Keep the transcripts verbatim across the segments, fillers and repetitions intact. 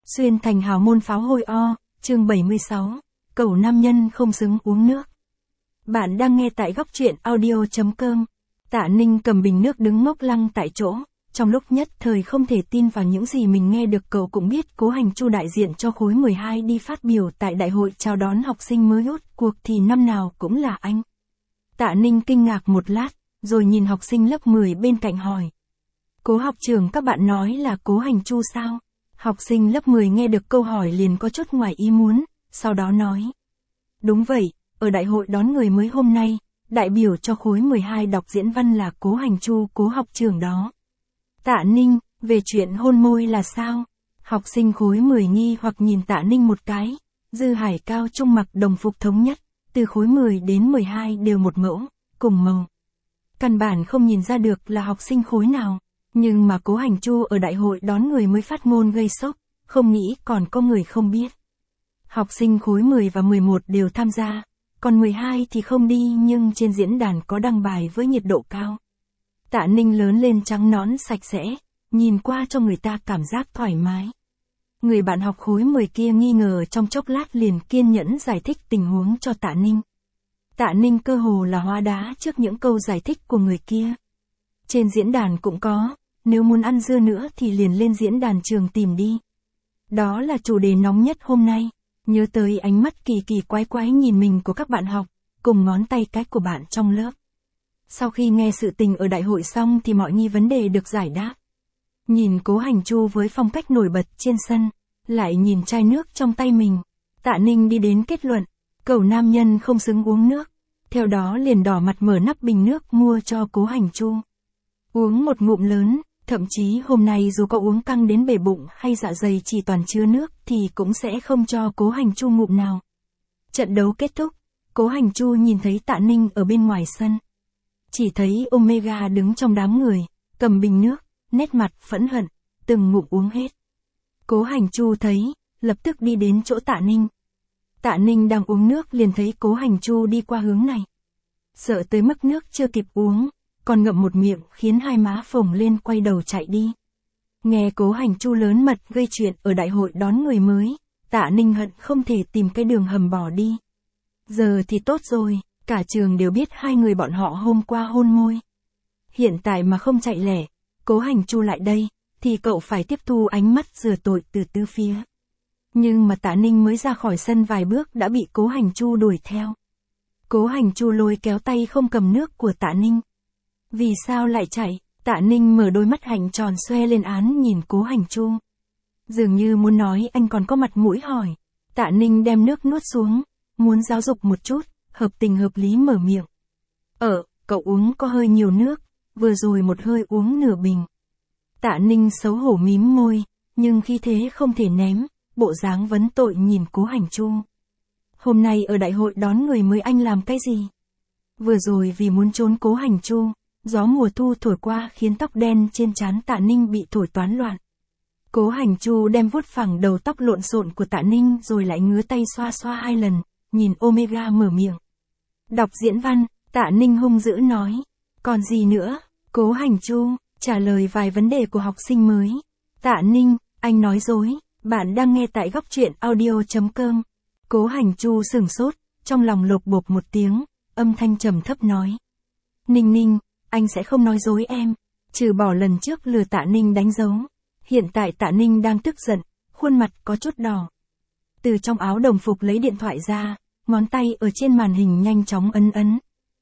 Xuyên thành hào môn pháo hôi o, chương bảy mươi sáu, cẩu nam nhân không xứng uống nước. Bạn đang nghe tại góc truyện audio.com. Tạ Ninh cầm bình nước đứng ngốc lăng tại chỗ, trong lúc nhất thời không thể tin vào những gì mình nghe được. Cậu cũng biết Cố Hành Chu đại diện cho khối mười hai đi phát biểu tại đại hội chào đón học sinh mới rút cuộc thì năm nào cũng là anh. Tạ Ninh kinh ngạc một lát, rồi nhìn học sinh lớp mười bên cạnh hỏi. Cố học trưởng, các bạn nói là Cố Hành Chu sao? Học sinh lớp mười nghe được câu hỏi liền có chút ngoài ý muốn, sau đó nói. Đúng vậy, ở đại hội đón người mới hôm nay, đại biểu cho khối mười hai đọc diễn văn là Cố Hành Chu, Cố học trưởng đó. Tạ Ninh, về chuyện hôn môi là sao? Học sinh khối mười nghi hoặc nhìn Tạ Ninh một cái. Dư Hải cao trung mặc đồng phục thống nhất, từ khối mười đến mười hai đều một mẫu, cùng màu. Căn bản không nhìn ra được là học sinh khối nào. Nhưng mà Cố Hành Chu ở đại hội đón người mới phát ngôn gây sốc, không nghĩ còn có người không biết. Học sinh khối mười và mười một đều tham gia, còn mười hai thì không đi, nhưng trên diễn đàn có đăng bài với nhiệt độ cao. Tạ Ninh lớn lên trắng nõn sạch sẽ, nhìn qua cho người ta cảm giác thoải mái. Người bạn học khối mười kia nghi ngờ trong chốc lát liền kiên nhẫn giải thích tình huống cho Tạ Ninh. Tạ Ninh cơ hồ là hóa đá trước những câu giải thích của người kia. Trên diễn đàn cũng có, nếu muốn ăn dưa nữa thì liền lên diễn đàn trường tìm đi. Đó là chủ đề nóng nhất hôm nay. Nhớ tới ánh mắt kỳ kỳ quái quái nhìn mình của các bạn học, cùng ngón tay cái của bạn trong lớp. Sau khi nghe sự tình ở đại hội xong thì mọi nghi vấn đề được giải đáp. Nhìn Cố Hành Chu với phong cách nổi bật trên sân, lại nhìn chai nước trong tay mình. Tạ Ninh đi đến kết luận, cẩu nam nhân không xứng uống nước. Theo đó liền đỏ mặt mở nắp bình nước mua cho Cố Hành Chu. Uống một ngụm lớn, thậm chí hôm nay dù có uống căng đến bể bụng hay dạ dày chỉ toàn chứa nước thì cũng sẽ không cho Cố Hành Chu ngụm nào. Trận đấu kết thúc, Cố Hành Chu nhìn thấy Tạ Ninh ở bên ngoài sân. Chỉ thấy Omega đứng trong đám người, cầm bình nước, nét mặt phẫn hận, từng ngụm uống hết. Cố Hành Chu thấy, lập tức đi đến chỗ Tạ Ninh. Tạ Ninh đang uống nước liền thấy Cố Hành Chu đi qua hướng này. Sợ tới mức nước chưa kịp uống, còn ngậm một miệng khiến hai má phồng lên quay đầu chạy đi. Nghe Cố Hành Chu lớn mật gây chuyện ở đại hội đón người mới, Tạ Ninh hận không thể tìm cái đường hầm bỏ đi. Giờ thì tốt rồi, cả trường đều biết hai người bọn họ hôm qua hôn môi. Hiện tại mà không chạy lẻ, Cố Hành Chu lại đây, thì cậu phải tiếp thu ánh mắt rửa tội từ tứ phía. Nhưng mà Tạ Ninh mới ra khỏi sân vài bước đã bị Cố Hành Chu đuổi theo. Cố Hành Chu lôi kéo tay không cầm nước của Tạ Ninh. Vì sao lại chạy? Tạ Ninh mở đôi mắt hạnh tròn xoe lên án nhìn Cố Hành Chu. Dường như muốn nói anh còn có mặt mũi hỏi. Tạ Ninh đem nước nuốt xuống, muốn giáo dục một chút, hợp tình hợp lý mở miệng. Ờ, cậu uống có hơi nhiều nước, vừa rồi một hơi uống nửa bình. Tạ Ninh xấu hổ mím môi, nhưng khi thế không thể ném, bộ dáng vấn tội nhìn Cố Hành Chu. Hôm nay ở đại hội đón người mới anh làm cái gì? Vừa rồi vì muốn trốn Cố Hành Chu, gió mùa thu thổi qua khiến tóc đen trên trán Tạ Ninh bị thổi toán loạn. Cố Hành Chu đem vuốt phẳng đầu tóc lộn xộn của Tạ Ninh rồi lại ngứa tay xoa xoa hai lần, nhìn Omega mở miệng. Đọc diễn văn, Tạ Ninh hung dữ nói. Còn gì nữa? Cố Hành Chu trả lời vài vấn đề của học sinh mới. Tạ Ninh, anh nói dối, bạn đang nghe tại góc truyện audio.com. Cố Hành Chu sửng sốt, trong lòng lột bột một tiếng, âm thanh trầm thấp nói. Ninh Ninh, anh sẽ không nói dối em, trừ bỏ lần trước lừa Tạ Ninh đánh dấu. Hiện tại Tạ Ninh đang tức giận, khuôn mặt có chút đỏ. Từ trong áo đồng phục lấy điện thoại ra, ngón tay ở trên màn hình nhanh chóng ấn ấn.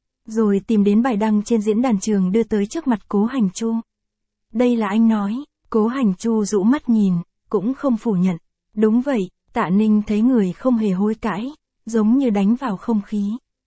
Rồi tìm đến bài đăng trên diễn đàn trường đưa tới trước mặt Cố Hành Chu. Đây là anh nói. Cố Hành Chu rũ mắt nhìn, cũng không phủ nhận. Đúng vậy, Tạ Ninh thấy người không hề hối cãi, giống như đánh vào không khí.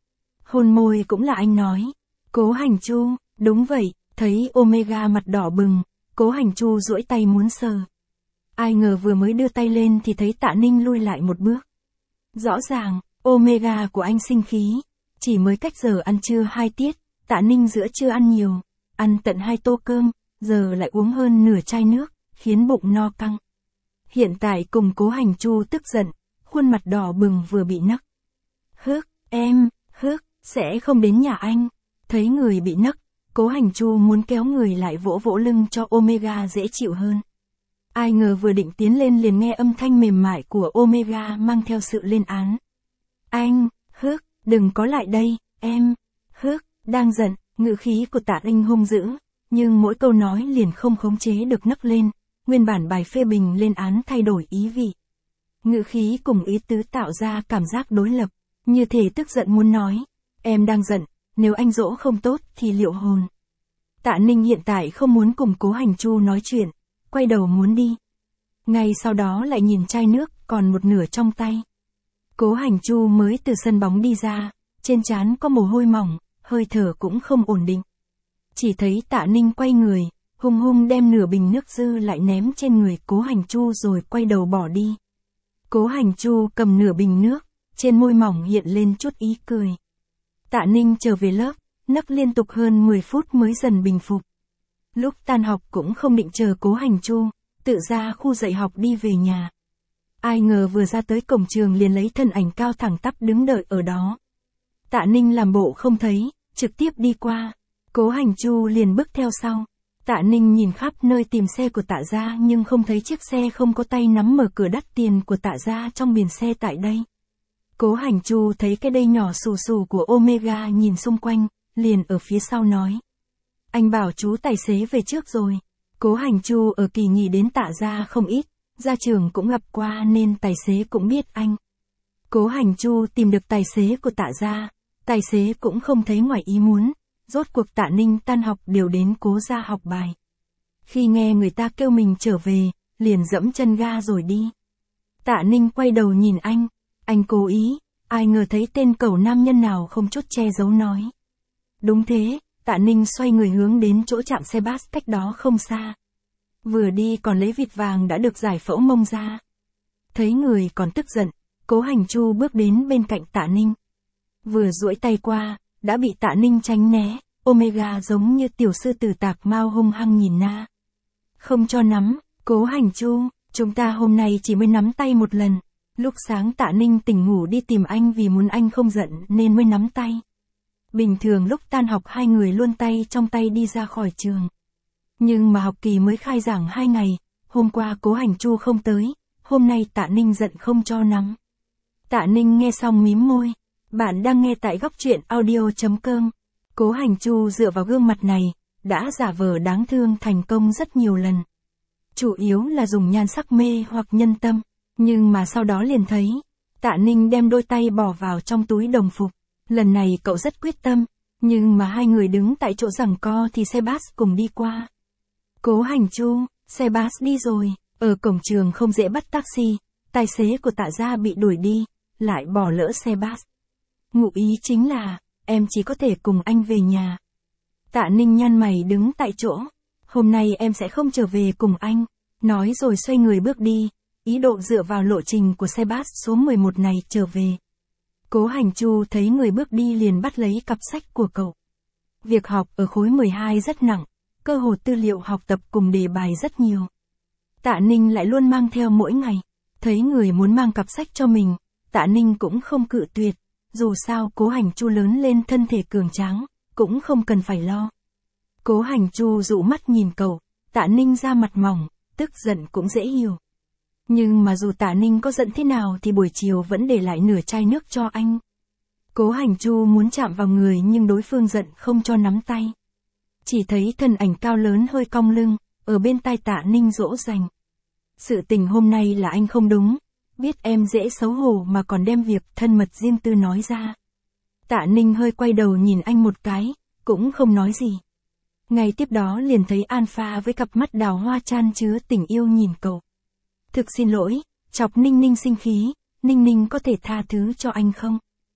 Hôn môi cũng là anh nói. Cố Hành Chu, đúng vậy, thấy Omega mặt đỏ bừng, Cố Hành Chu duỗi tay muốn sờ. Ai ngờ vừa mới đưa tay lên thì thấy Tạ Ninh lui lại một bước. Rõ ràng, Omega của anh sinh khí. Chỉ mới cách giờ ăn trưa hai tiết, Tạ Ninh giữa trưa ăn nhiều, ăn tận hai tô cơm, giờ lại uống hơn nửa chai nước, khiến bụng no căng. Hiện tại cùng Cố Hành Chu tức giận, khuôn mặt đỏ bừng vừa bị nấc. Hức, em, hức, sẽ không đến nhà anh. Thấy người bị nấc, Cố Hành Chu muốn kéo người lại vỗ vỗ lưng cho Omega dễ chịu hơn. Ai ngờ vừa định tiến lên liền nghe âm thanh mềm mại của Omega mang theo sự lên án. Anh, Hước, đừng có lại đây, em. Hước, đang giận, ngữ khí của Tạ Ninh hung dữ, nhưng mỗi câu nói liền không khống chế được nấc lên, nguyên bản bài phê bình lên án thay đổi ý vị. Ngữ khí cùng ý tứ tạo ra cảm giác đối lập, như thể tức giận muốn nói, em đang giận, nếu anh dỗ không tốt thì liệu hồn. Tạ Ninh hiện tại không muốn cùng Cố Hành Chu nói chuyện, quay đầu muốn đi. Ngay sau đó lại nhìn chai nước còn một nửa trong tay. Cố Hành Chu mới từ sân bóng đi ra, trên trán có mồ hôi mỏng, hơi thở cũng không ổn định. Chỉ thấy Tạ Ninh quay người, hung hung đem nửa bình nước dư lại ném trên người Cố Hành Chu rồi quay đầu bỏ đi. Cố Hành Chu cầm nửa bình nước, trên môi mỏng hiện lên chút ý cười. Tạ Ninh trở về lớp, nấc liên tục hơn mười phút mới dần bình phục. Lúc tan học cũng không định chờ Cố Hành Chu, tự ra khu dạy học đi về nhà. Ai ngờ vừa ra tới cổng trường liền lấy thân ảnh cao thẳng tắp đứng đợi ở đó. Tạ Ninh làm bộ không thấy, trực tiếp đi qua. Cố Hành Chu liền bước theo sau. Tạ Ninh nhìn khắp nơi tìm xe của Tạ gia nhưng không thấy chiếc xe không có tay nắm mở cửa đắt tiền của Tạ gia trong biển xe tại đây. Cố Hành Chu thấy cái đây nhỏ xù xù của Omega nhìn xung quanh, liền ở phía sau nói. Anh bảo chú tài xế về trước rồi. Cố Hành Chu ở kỳ nghỉ đến Tạ gia không ít, ra trường cũng gặp qua nên tài xế cũng biết anh. Cố Hành Chu tìm được tài xế của Tạ gia, tài xế cũng không thấy ngoài ý muốn, rốt cuộc Tạ Ninh tan học đều đến Cố gia học bài. Khi nghe người ta kêu mình trở về, liền dẫm chân ga rồi đi. Tạ Ninh quay đầu nhìn anh, anh cố ý, ai ngờ thấy tên cẩu nam nhân nào không chút che giấu nói. Đúng thế, Tạ Ninh xoay người hướng đến chỗ trạm xe bus cách đó không xa. Vừa đi còn lấy vịt vàng đã được giải phẫu mông ra. Thấy người còn tức giận, Cố Hành Chu bước đến bên cạnh Tạ Ninh. Vừa duỗi tay qua, đã bị Tạ Ninh tránh né, Omega giống như tiểu sư tử tạc mao hung hăng nhìn na. Không cho nắm, Cố Hành Chu, chúng ta hôm nay chỉ mới nắm tay một lần. Lúc sáng Tạ Ninh tỉnh ngủ đi tìm anh vì muốn anh không giận nên mới nắm tay. Bình thường lúc tan học hai người luôn tay trong tay đi ra khỏi trường. Nhưng mà học kỳ mới khai giảng hai ngày, hôm qua Cố Hành Chu không tới, hôm nay Tạ Ninh giận không cho nắm. Tạ Ninh nghe xong mím môi. Bạn đang nghe tại góc truyện audio chấm com. Cố Hành Chu dựa vào gương mặt này, đã giả vờ đáng thương thành công rất nhiều lần. Chủ yếu là dùng nhan sắc mê hoặc nhân tâm, nhưng mà sau đó liền thấy, Tạ Ninh đem đôi tay bỏ vào trong túi đồng phục. Lần này cậu rất quyết tâm, nhưng mà hai người đứng tại chỗ giằng co thì xe bus cùng đi qua. Cố Hành Chu, xe bus đi rồi, ở cổng trường không dễ bắt taxi, tài xế của Tạ gia bị đuổi đi, lại bỏ lỡ xe bus. Ngụ ý chính là, em chỉ có thể cùng anh về nhà. Tạ Ninh nhăn mày đứng tại chỗ. Hôm nay em sẽ không trở về cùng anh. Nói rồi xoay người bước đi, ý độ dựa vào lộ trình của xe bus số mười một này trở về. Cố Hành Chu thấy người bước đi liền bắt lấy cặp sách của cậu. Việc học ở khối mười hai rất nặng, cơ hồ tư liệu học tập cùng đề bài rất nhiều. Tạ Ninh lại luôn mang theo mỗi ngày. Thấy người muốn mang cặp sách cho mình, Tạ Ninh cũng không cự tuyệt. Dù sao Cố Hành Chu lớn lên thân thể cường tráng, cũng không cần phải lo. Cố Hành Chu dụ mắt nhìn cậu, Tạ Ninh ra mặt mỏng, tức giận cũng dễ hiểu. Nhưng mà dù Tạ Ninh có giận thế nào thì buổi chiều vẫn để lại nửa chai nước cho anh. Cố Hành Chu muốn chạm vào người nhưng đối phương giận không cho nắm tay. Chỉ thấy thân ảnh cao lớn hơi cong lưng, ở bên tai Tạ Ninh dỗ dành. Sự tình hôm nay là anh không đúng. Biết em dễ xấu hổ mà còn đem việc thân mật riêng tư nói ra. Tạ Ninh hơi quay đầu nhìn anh một cái, cũng không nói gì. Ngay tiếp đó liền thấy Alpha với cặp mắt đào hoa chan chứa tình yêu nhìn cậu. Thực xin lỗi, chọc Ninh Ninh sinh khí, Ninh Ninh có thể tha thứ cho anh không?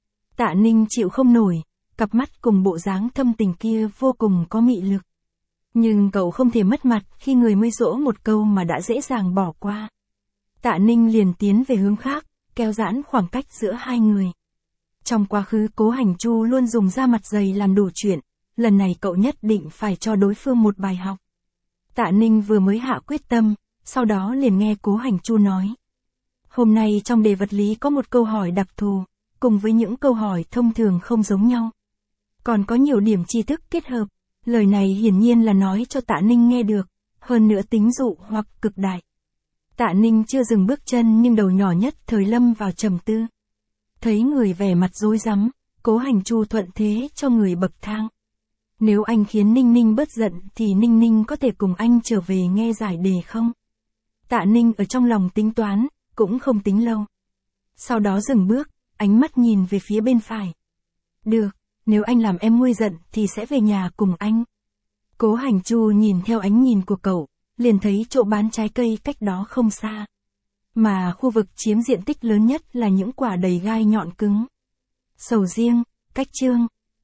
Tạ Ninh chịu không nổi, cặp mắt cùng bộ dáng thâm tình kia vô cùng có mị lực. Nhưng cậu không thể mất mặt khi người mới dỗ một câu mà đã dễ dàng bỏ qua. Tạ Ninh liền tiến về hướng khác, kéo giãn khoảng cách giữa hai người. Trong quá khứ Cố Hành Chu luôn dùng da mặt dày làm đủ chuyện, lần này cậu nhất định phải cho đối phương một bài học. Tạ Ninh vừa mới hạ quyết tâm, sau đó liền nghe Cố Hành Chu nói. Hôm nay trong đề vật lý có một câu hỏi đặc thù, cùng với những câu hỏi thông thường không giống nhau. Còn có nhiều điểm tri thức kết hợp, lời này hiển nhiên là nói cho Tạ Ninh nghe được, hơn nữa tính dụ hoặc cực đại. Tạ Ninh chưa dừng bước chân nhưng đầu nhỏ nhất thời lâm vào trầm tư. Thấy người vẻ mặt rối rắm, Cố Hành Chu thuận thế cho người bậc thang. Nếu anh khiến Ninh Ninh bớt giận thì Ninh Ninh có thể cùng anh trở về nghe giải đề không? Tạ Ninh ở trong lòng tính toán, cũng không tính lâu. Sau đó dừng bước, ánh mắt nhìn về phía bên phải. Được, nếu anh làm em nguôi giận thì sẽ về nhà cùng anh. Cố Hành Chu nhìn theo ánh nhìn của cậu, liền thấy chỗ bán trái cây cách đó không xa. Mà khu vực chiếm diện tích lớn nhất là những quả đầy gai nhọn cứng. Sầu riêng, cách trương,